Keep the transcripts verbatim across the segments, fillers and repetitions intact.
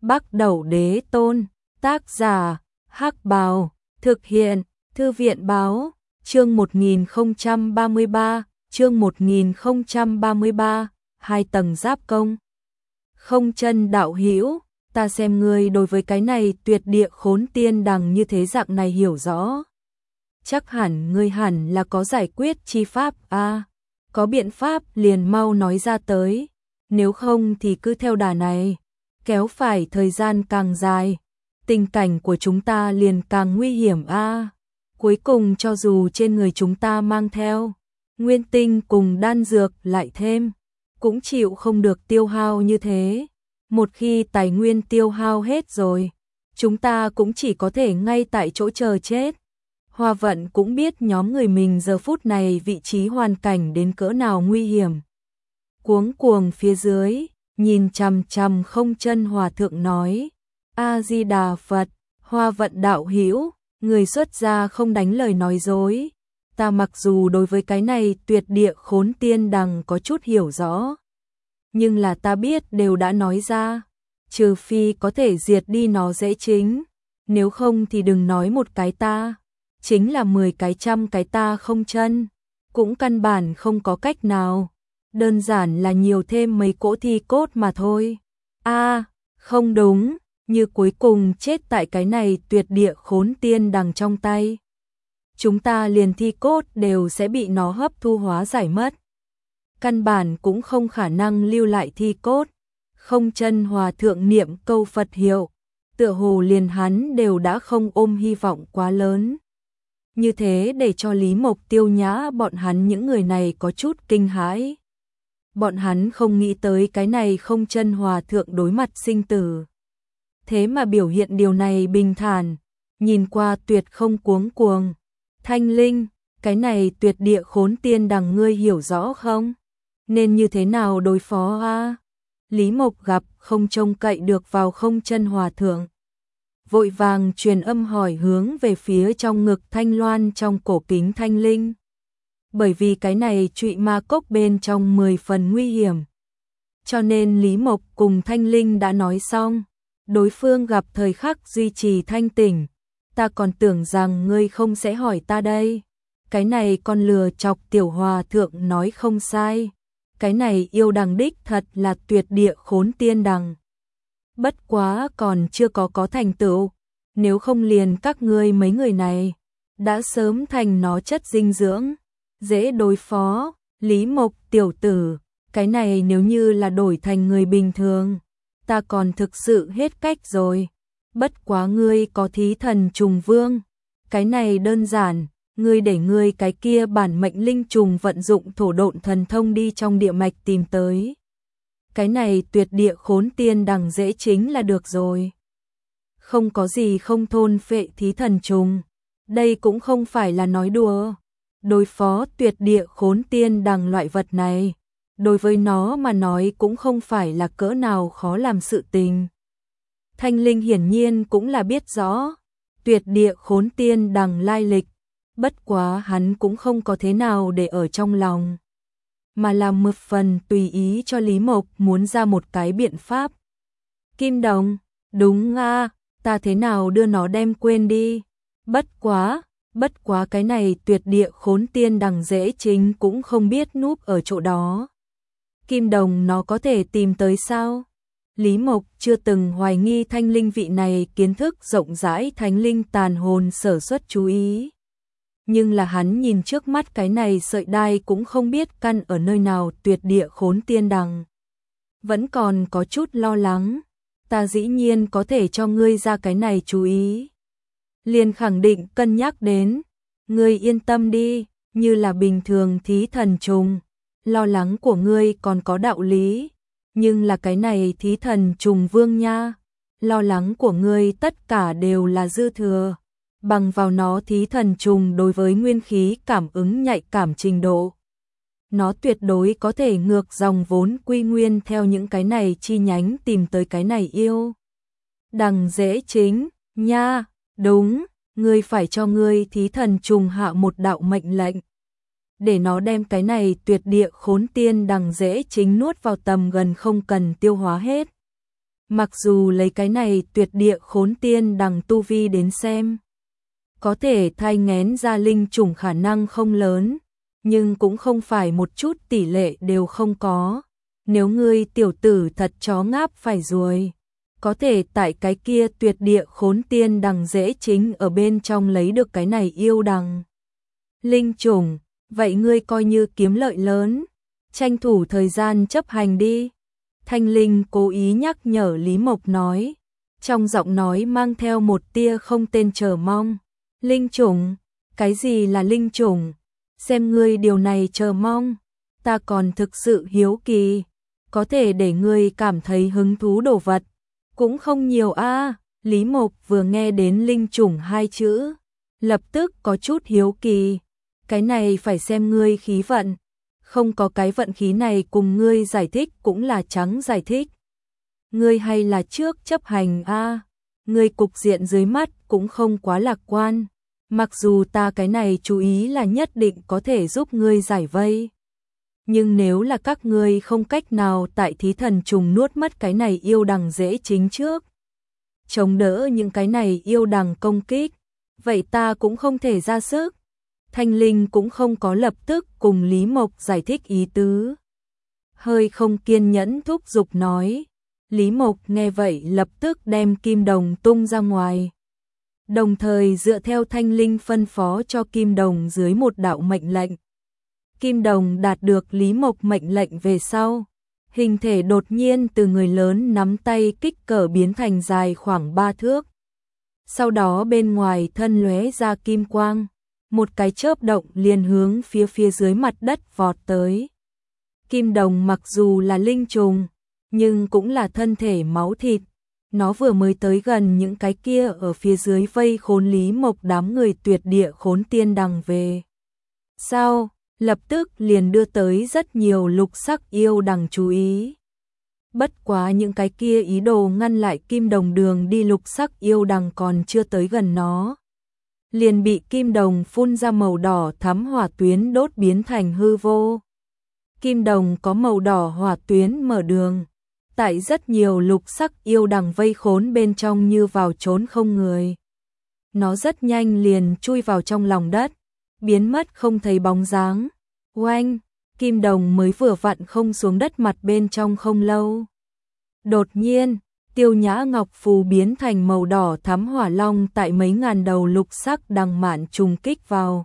Bắc Đẩu Đế Tôn, tác giả, Hắc Bào, thực hiện, Thư viện Báo, chương một nghìn không trăm ba mươi ba, chương một nghìn không trăm ba mươi ba, hai tầng giáp công. Không chân đạo hữu, ta xem ngươi đối với cái này tuyệt địa khốn tiên đằng như thế dạng này hiểu rõ. Chắc hẳn ngươi hẳn là có giải quyết chi pháp a, à, có biện pháp liền mau nói ra tới, nếu không thì cứ theo đà này, kéo phải thời gian càng dài, tình cảnh của chúng ta liền càng nguy hiểm a. À. Cuối cùng cho dù trên người chúng ta mang theo nguyên tinh cùng đan dược lại thêm, cũng chịu không được tiêu hao như thế. Một khi tài nguyên tiêu hao hết rồi, chúng ta cũng chỉ có thể ngay tại chỗ chờ chết. Hoa Vận cũng biết nhóm người mình giờ phút này vị trí hoàn cảnh đến cỡ nào nguy hiểm. Cuống cuồng phía dưới, nhìn chằm chằm Không Chân Hòa Thượng nói: A Di Đà Phật, Hoa Vận đạo hữu, người xuất gia không đánh lời nói dối. Ta mặc dù đối với cái này tuyệt địa khốn tiên đằng có chút hiểu rõ, nhưng là ta biết đều đã nói ra, trừ phi có thể diệt đi nó dễ chính, nếu không thì đừng nói một cái ta, chính là mười cái trăm cái ta Không Chân, cũng căn bản không có cách nào, đơn giản là nhiều thêm mấy cỗ thi cốt mà thôi. A, à, không đúng, như cuối cùng chết tại cái này tuyệt địa khốn tiên đằng trong tay. Chúng ta liền thi cốt đều sẽ bị nó hấp thu hóa giải mất. Căn bản cũng không khả năng lưu lại thi cốt. Không Chân Hòa Thượng niệm câu Phật hiệu, tựa hồ liền hắn đều đã không ôm hy vọng quá lớn. Như thế để cho Lý Mộc, Tiêu Nhã bọn hắn những người này có chút kinh hãi. Bọn hắn không nghĩ tới cái này Không Chân Hòa Thượng đối mặt sinh tử. Thế mà biểu hiện điều này bình thản, nhìn qua tuyệt không cuống cuồng. Thanh Linh, cái này tuyệt địa khốn tiên đằng ngươi hiểu rõ không? Nên như thế nào đối phó a? Lý Mộc gặp không trông cậy được vào Không Chân Hòa Thượng, vội vàng truyền âm hỏi hướng về phía trong ngực Thanh Loan trong cổ kính Thanh Linh. Bởi vì cái này trụy ma cốc bên trong mười phần nguy hiểm, cho nên Lý Mộc cùng Thanh Linh đã nói xong, đối phương gặp thời khắc duy trì thanh tỉnh. Ta còn tưởng rằng ngươi không sẽ hỏi ta đây. Cái này con lừa chọc tiểu hòa thượng nói không sai. Cái này yêu đằng đích thật là tuyệt địa khốn tiên đằng. Bất quá còn chưa có có thành tựu. Nếu không liền các ngươi mấy người này đã sớm thành nó chất dinh dưỡng, dễ đối phó. Lý Mộc tiểu tử, cái này nếu như là đổi thành người bình thường, ta còn thực sự hết cách rồi. Bất quá ngươi có thí thần trùng vương, cái này đơn giản, ngươi để ngươi cái kia bản mệnh linh trùng vận dụng thổ độn thần thông đi trong địa mạch tìm tới. Cái này tuyệt địa khốn tiên đằng dễ chính là được rồi. Không có gì không thôn phệ thí thần trùng, đây cũng không phải là nói đùa. Đối phó tuyệt địa khốn tiên đằng loại vật này, đối với nó mà nói cũng không phải là cỡ nào khó làm sự tình. Thanh Linh hiển nhiên cũng là biết rõ tuyệt địa khốn tiên đằng lai lịch, bất quá hắn cũng không có thế nào để ở trong lòng, mà là một phần tùy ý cho Lý Mộc muốn ra một cái biện pháp. Kim Đồng, đúng a, ta thế nào đưa nó đem quên đi, bất quá, bất quá cái này tuyệt địa khốn tiên đằng dễ chính cũng không biết núp ở chỗ đó. Kim Đồng nó có thể tìm tới sao? Lý Mộc chưa từng hoài nghi Thanh Linh vị này kiến thức rộng rãi thánh linh tàn hồn sở xuất chú ý. Nhưng là hắn nhìn trước mắt cái này sợi đai cũng không biết căn ở nơi nào tuyệt địa khốn tiên đằng. Vẫn còn có chút lo lắng, ta dĩ nhiên có thể cho ngươi ra cái này chú ý. Liền khẳng định cân nhắc đến, ngươi yên tâm đi, như là bình thường thí thần trùng, lo lắng của ngươi còn có đạo lý. Nhưng là cái này thí thần trùng vương nha, lo lắng của ngươi tất cả đều là dư thừa, bằng vào nó thí thần trùng đối với nguyên khí cảm ứng nhạy cảm trình độ. Nó tuyệt đối có thể ngược dòng vốn quy nguyên theo những cái này chi nhánh tìm tới cái này yêu đằng dễ chính, nha, đúng, ngươi phải cho ngươi thí thần trùng hạ một đạo mệnh lệnh, để nó đem cái này tuyệt địa khốn tiên đằng dễ chính nuốt vào tầm gần không cần tiêu hóa hết. Mặc dù lấy cái này tuyệt địa khốn tiên đằng tu vi đến xem, có thể thai nghén ra linh trùng khả năng không lớn, nhưng cũng không phải một chút tỷ lệ đều không có. Nếu ngươi tiểu tử thật chó ngáp phải ruồi, có thể tại cái kia tuyệt địa khốn tiên đằng dễ chính ở bên trong lấy được cái này yêu đằng linh trùng, vậy ngươi coi như kiếm lợi lớn, tranh thủ thời gian chấp hành đi. Thanh Linh cố ý nhắc nhở Lý Mộc nói, trong giọng nói mang theo một tia không tên chờ mong. Linh trùng? Cái gì là linh trùng? Xem ngươi điều này chờ mong, ta còn thực sự hiếu kỳ, có thể để ngươi cảm thấy hứng thú đồ vật, cũng không nhiều a. À. Lý Mộc vừa nghe đến linh trùng hai chữ, lập tức có chút hiếu kỳ, cái này phải xem ngươi khí vận, không có cái vận khí này cùng ngươi giải thích cũng là trắng giải thích. Ngươi hay là trước chấp hành a, à. Ngươi cục diện dưới mắt cũng không quá lạc quan, mặc dù ta cái này chú ý là nhất định có thể giúp ngươi giải vây. Nhưng nếu là các ngươi không cách nào tại thí thần trùng nuốt mất cái này yêu đằng dễ chính trước, chống đỡ những cái này yêu đằng công kích, vậy ta cũng không thể ra sức. Thanh Linh cũng không có lập tức cùng Lý Mộc giải thích ý tứ, hơi không kiên nhẫn thúc giục nói. Lý Mộc nghe vậy lập tức đem kim đồng tung ra ngoài, đồng thời dựa theo Thanh Linh phân phó cho kim đồng dưới một đạo mệnh lệnh. Kim đồng đạt được Lý Mộc mệnh lệnh về sau, hình thể đột nhiên từ người lớn nắm tay kích cỡ biến thành dài khoảng ba thước. Sau đó bên ngoài thân lóe ra kim quang, một cái chớp động liền hướng phía phía dưới mặt đất vọt tới. Kim đồng mặc dù là linh trùng, nhưng cũng là thân thể máu thịt. Nó vừa mới tới gần những cái kia ở phía dưới vây khốn Lý Mộc đám người tuyệt địa khốn tiên đằng về. Sau, lập tức liền đưa tới rất nhiều lục sắc yêu đằng chú ý. Bất quá những cái kia ý đồ ngăn lại kim đồng đường đi lục sắc yêu đằng còn chưa tới gần nó, liền bị kim đồng phun ra màu đỏ thắm hỏa tuyến đốt biến thành hư vô. Kim đồng có màu đỏ hỏa tuyến mở đường, tại rất nhiều lục sắc yêu đằng vây khốn bên trong như vào trốn không người. Nó rất nhanh liền chui vào trong lòng đất, biến mất không thấy bóng dáng. Oanh, kim đồng mới vừa vặn không xuống đất mặt bên trong không lâu. Đột nhiên, Tiêu Nhã Ngọc Phù biến thành màu đỏ thắm hỏa long tại mấy ngàn đầu lục sắc đằng mạn trùng kích vào.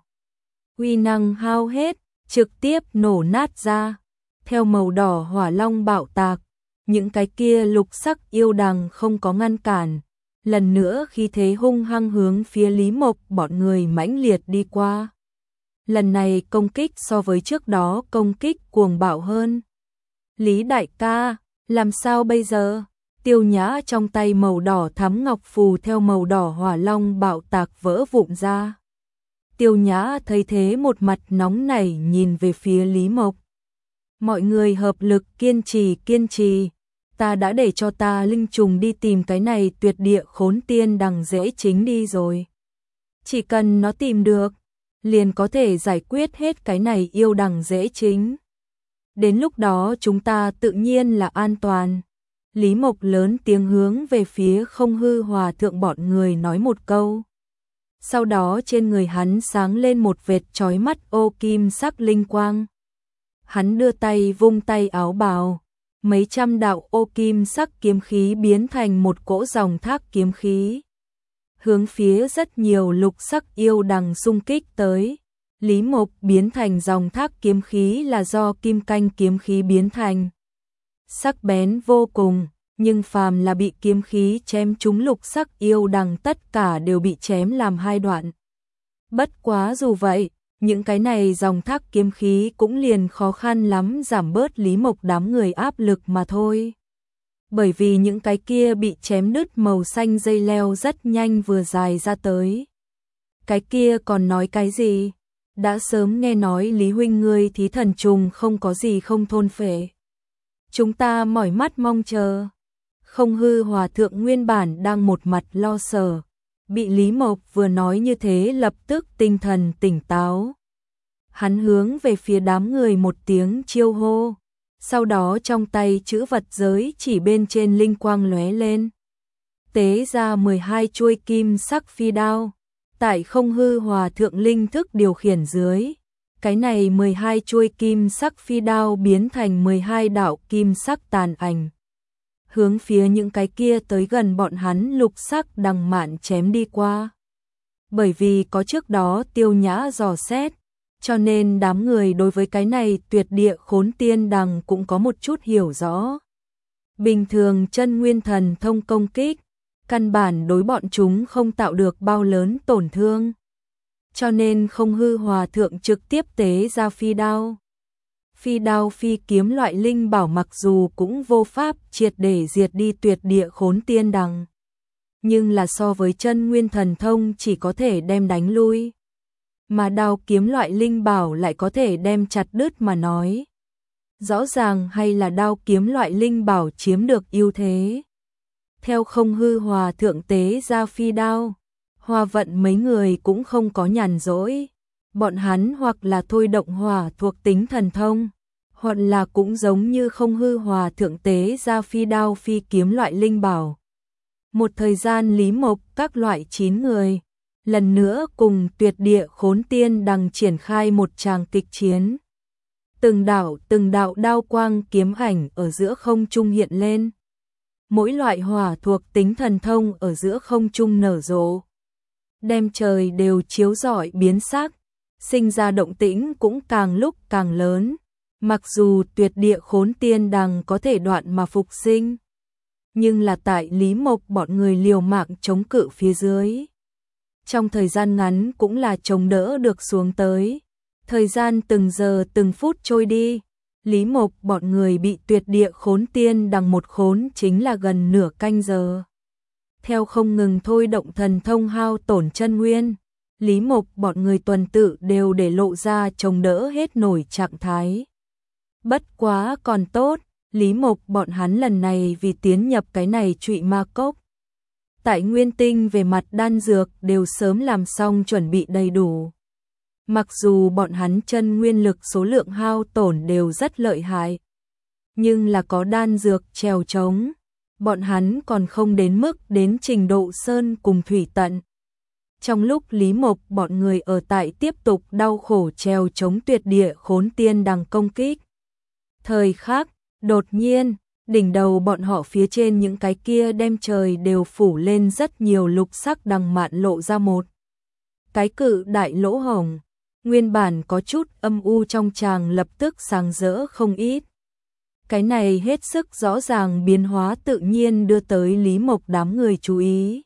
Uy năng hao hết, trực tiếp nổ nát ra. Theo màu đỏ hỏa long bạo tạc, những cái kia lục sắc yêu đằng không có ngăn cản, lần nữa khí thế hung hăng hướng phía Lý Mộc bọn người mãnh liệt đi qua. Lần này công kích so với trước đó công kích cuồng bạo hơn. Lý đại ca, làm sao bây giờ? Tiêu Nhã trong tay màu đỏ thắm ngọc phù theo màu đỏ hỏa long bạo tạc vỡ vụn ra. Tiêu Nhã thấy thế một mặt nóng nảy nhìn về phía Lý Mộc. Mọi người hợp lực kiên trì kiên trì, ta đã để cho ta linh trùng đi tìm cái này tuyệt địa khốn tiên đằng dễ chính đi rồi. Chỉ cần nó tìm được, liền có thể giải quyết hết cái này yêu đằng dễ chính. Đến lúc đó chúng ta tự nhiên là an toàn. Lý Mộc lớn tiếng hướng về phía Không Hư Hòa thượng bọn người nói một câu. Sau đó trên người hắn sáng lên một vệt chói mắt ô kim sắc linh quang. Hắn đưa tay vung tay áo bào, mấy trăm đạo ô kim sắc kiếm khí biến thành một cỗ dòng thác kiếm khí, hướng phía rất nhiều lục sắc yêu đằng xung kích tới. Lý Mộc biến thành dòng thác kiếm khí là do kim canh kiếm khí biến thành. Sắc bén vô cùng, nhưng phàm là bị kiếm khí chém trúng lục sắc yêu đằng tất cả đều bị chém làm hai đoạn. Bất quá dù vậy, những cái này dòng thác kiếm khí cũng liền khó khăn lắm giảm bớt Lý Mộc đám người áp lực mà thôi. Bởi vì những cái kia bị chém đứt màu xanh dây leo rất nhanh vừa dài ra tới. Cái kia còn nói cái gì? Đã sớm nghe nói Lý huynh ngươi thí thần trùng không có gì không thôn phệ. Chúng ta mỏi mắt mong chờ. Không Hư Hòa thượng nguyên bản đang một mặt lo sợ, bị Lý Mộc vừa nói như thế lập tức tinh thần tỉnh táo. Hắn hướng về phía đám người một tiếng chiêu hô, Sau đó trong tay chữ vật giới chỉ bên trên linh quang lóe lên. Tế ra mười hai chuôi kim sắc phi đao. Tại Không Hư Hòa Thượng linh thức điều khiển dưới, cái này mười hai chuôi kim sắc phi đao biến thành mười hai đạo kim sắc tàn ảnh. Hướng phía những cái kia tới gần bọn hắn lục sắc đằng mạn chém đi qua. Bởi vì có trước đó Tiêu Nhã dò xét, cho nên đám người đối với cái này tuyệt địa khốn tiên đằng cũng có một chút hiểu rõ. Bình thường chân nguyên thần thông công kích, căn bản đối bọn chúng không tạo được bao lớn tổn thương. Cho nên Không Hư Hòa Thượng trực tiếp tế ra phi đao. Phi đao phi kiếm loại linh bảo mặc dù cũng vô pháp triệt để diệt đi tuyệt địa khốn tiên đằng. Nhưng là so với chân nguyên thần thông chỉ có thể đem đánh lui. Mà đao kiếm loại linh bảo lại có thể đem chặt đứt mà nói. Rõ ràng hay là đao kiếm loại linh bảo chiếm được ưu thế. Theo Không Hư Hòa Thượng tế ra phi đao, Hoa Vận mấy người cũng không có nhàn rỗi. Bọn hắn hoặc là thôi động hỏa thuộc tính thần thông, hoặc là cũng giống như Không Hư Hòa Thượng tế ra phi đao phi kiếm loại linh bảo. Một thời gian Lý Mộc các loại chín người, lần nữa cùng tuyệt địa khốn tiên đằng triển khai một tràng kịch chiến. Từng đạo từng đạo đao quang kiếm ảnh ở giữa không trung hiện lên. Mỗi loại hỏa thuộc tính thần thông ở giữa không trung nở rộ. Đem trời đều chiếu rọi biến sắc, sinh ra động tĩnh cũng càng lúc càng lớn. Mặc dù tuyệt địa khốn tiên đằng có thể đoạn mà phục sinh, nhưng là tại Lý Mộc bọn người liều mạng chống cự phía dưới. Trong thời gian ngắn cũng là chống đỡ được xuống tới. Thời gian từng giờ từng phút trôi đi, Lý Mộc bọn người bị tuyệt địa khốn tiên đằng một khốn chính là gần nửa canh giờ. Theo không ngừng thôi động thần thông hao tổn chân nguyên, Lý Mộc bọn người tuần tự đều để lộ ra chống đỡ hết nổi trạng thái. Bất quá còn tốt, Lý Mộc bọn hắn lần này vì tiến nhập cái này trụy ma cốc. Tại nguyên tinh về mặt đan dược đều sớm làm xong chuẩn bị đầy đủ. Mặc dù bọn hắn chân nguyên lực số lượng hao tổn đều rất lợi hại, nhưng là có đan dược trèo trống, bọn hắn còn không đến mức đến trình độ sơn cùng thủy tận. Trong lúc Lý Mộc bọn người ở tại tiếp tục đau khổ trèo chống tuyệt địa khốn tiên đằng công kích. Thời khắc, đột nhiên, đỉnh đầu bọn họ phía trên những cái kia đem trời đều phủ lên rất nhiều lục sắc đằng mạn lộ ra một cái cự đại lỗ hổng. Nguyên bản có chút âm u trong tràng lập tức sáng rỡ không ít. Cái này hết sức rõ ràng biến hóa tự nhiên đưa tới Lý Mộc đám người chú ý.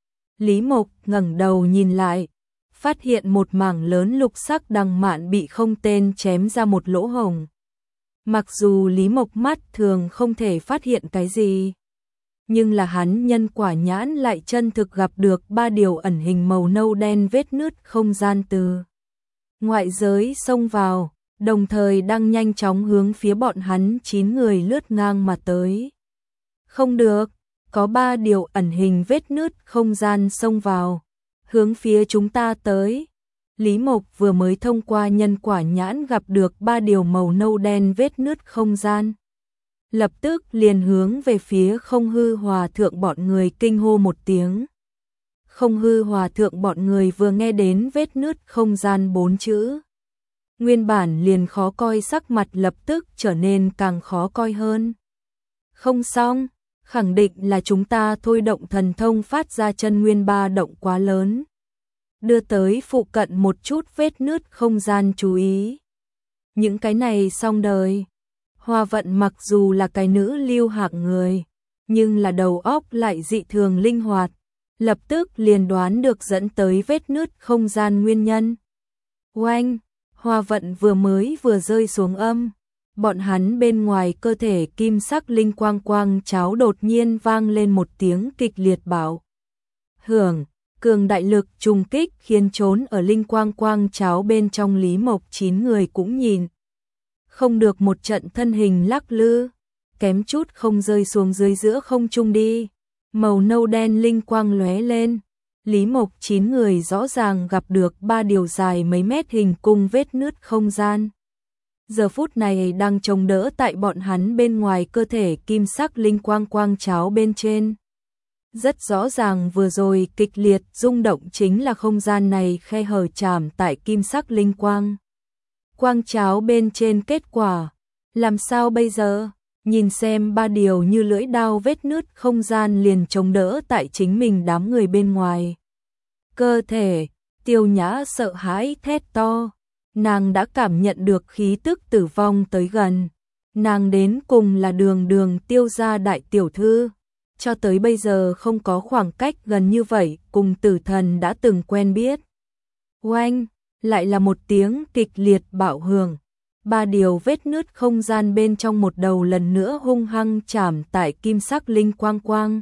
Lý Mộc ngẩng đầu nhìn lại, phát hiện một mảng lớn lục sắc đằng mạn bị không tên chém ra một lỗ hổng. Mặc dù Lý Mộc mắt thường không thể phát hiện cái gì, nhưng là hắn nhân quả nhãn lại chân thực gặp được ba điều ẩn hình màu nâu đen vết nứt không gian từ ngoại giới xông vào, đồng thời đang nhanh chóng hướng phía bọn hắn chín người lướt ngang mà tới. Không được, có ba điều ẩn hình vết nứt không gian xông vào, hướng phía chúng ta tới. Lý Mộc vừa mới thông qua nhân quả nhãn gặp được ba điều màu nâu đen vết nứt không gian. Lập tức liền hướng về phía Không Hư Hòa Thượng bọn người kinh hô một tiếng. Không Hư Hòa Thượng bọn người vừa nghe đến vết nứt không gian bốn chữ. Nguyên bản liền khó coi sắc mặt lập tức trở nên càng khó coi hơn. Không xong, khẳng định là chúng ta thôi động thần thông phát ra chân nguyên ba động quá lớn. Đưa tới phụ cận một chút vết nứt không gian chú ý. Những cái này xong đời. Hoa Vận mặc dù là cái nữ lưu hạng người, nhưng là đầu óc lại dị thường linh hoạt. Lập tức liền đoán được dẫn tới vết nứt không gian nguyên nhân. Oanh, Hoa Vận vừa mới vừa rơi xuống âm. Bọn hắn bên ngoài cơ thể kim sắc linh quang quang cháo đột nhiên vang lên một tiếng kịch liệt bảo. Hưởng, cường đại lực trùng kích khiến trốn ở linh quang quang cháo bên trong Lý Mộc chín người cũng nhìn. Không được một trận thân hình lắc lư, kém chút không rơi xuống dưới giữa không trung đi. Màu nâu đen linh quang lóe lên, Lý Mộc chín người rõ ràng gặp được ba điều dài mấy mét hình cung vết nứt không gian. giờ phút này đang chống đỡ tại bọn hắn bên ngoài cơ thể kim sắc linh quang quang cháo bên trên. Rất rõ ràng vừa rồi kịch liệt rung động chính là không gian này khe hở chạm tại kim sắc linh quang. Quang cháo bên trên kết quả, làm sao bây giờ? Nhìn xem ba điều như lưỡi đao vết nứt không gian liền chống đỡ tại chính mình đám người bên ngoài. Cơ thể, Tiêu Nhã sợ hãi thét to, nàng đã cảm nhận được khí tức tử vong tới gần. Nàng đến cùng là đường đường Tiêu gia đại tiểu thư, cho tới bây giờ không có khoảng cách gần như vậy cùng tử thần đã từng quen biết. Oanh, lại là một tiếng kịch liệt bạo hưởng. Ba điều vết nứt không gian bên trong một đầu lần nữa hung hăng chạm tại kim sắc linh quang quang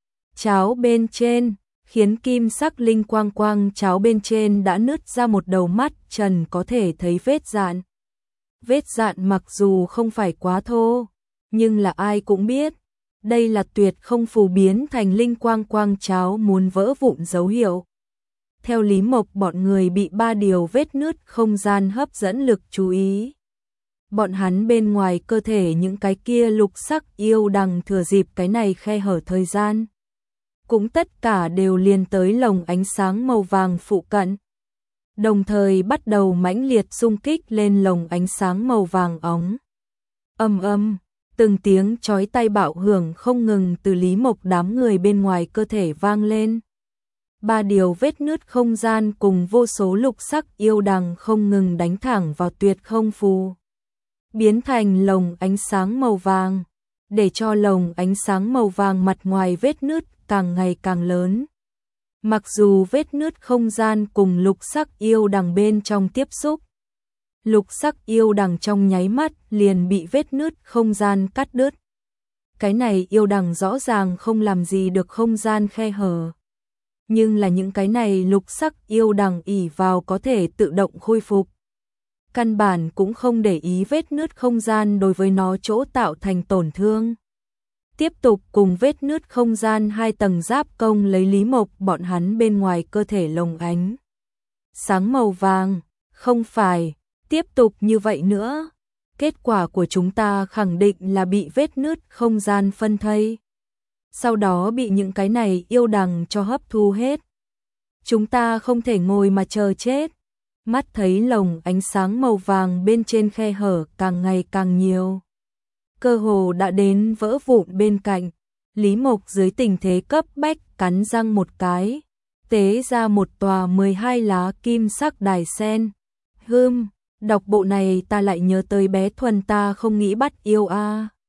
cháo bên trên, khiến kim sắc linh quang quang cháo bên trên đã nứt ra một đầu mắt trần có thể thấy vết dạn. Vết dạn mặc dù không phải quá thô, nhưng là ai cũng biết, đây là tuyệt không phù biến thành linh quang quang cháo muốn vỡ vụn dấu hiệu. Theo Lý Mộc bọn người bị ba điều vết nứt không gian hấp dẫn lực chú ý. Bọn hắn bên ngoài cơ thể những cái kia lục sắc yêu đằng thừa dịp cái này khe hở thời gian. Cũng tất cả đều liền tới lồng ánh sáng màu vàng phụ cận. Đồng thời bắt đầu mãnh liệt xung kích lên lồng ánh sáng màu vàng óng. Âm âm, từng tiếng chói tai bạo hưởng không ngừng từ Lý Mộc đám người bên ngoài cơ thể vang lên. Ba điều vết nứt không gian cùng vô số lục sắc yêu đằng không ngừng đánh thẳng vào tuyệt không phù. Biến thành lồng ánh sáng màu vàng, để cho lồng ánh sáng màu vàng mặt ngoài vết nứt càng ngày càng lớn. Mặc dù vết nứt không gian cùng lục sắc yêu đằng bên trong tiếp xúc, lục sắc yêu đằng trong nháy mắt liền bị vết nứt không gian cắt đứt. Cái này yêu đằng rõ ràng không làm gì được không gian khe hở. Nhưng là những cái này lục sắc yêu đằng ỷ vào có thể tự động khôi phục. Căn bản cũng không để ý vết nứt không gian đối với nó chỗ tạo thành tổn thương. Tiếp tục cùng vết nứt không gian hai tầng giáp công lấy Lý Mộc bọn hắn bên ngoài cơ thể lồng ánh. Sáng màu vàng, không phải, tiếp tục như vậy nữa. Kết quả của chúng ta khẳng định là bị vết nứt không gian phân thây. Sau đó bị những cái này yêu đằng cho hấp thu hết. Chúng ta không thể ngồi mà chờ chết. Mắt thấy lồng ánh sáng màu vàng bên trên khe hở càng ngày càng nhiều. Cơ hồ đã đến vỡ vụn bên cạnh. Lý Mộc dưới tình thế cấp bách cắn răng một cái. Tế ra một tòa mười hai lá kim sắc đài sen. Hưm, đọc bộ này ta lại nhớ tới bé Thuần ta không nghĩ bắt yêu a.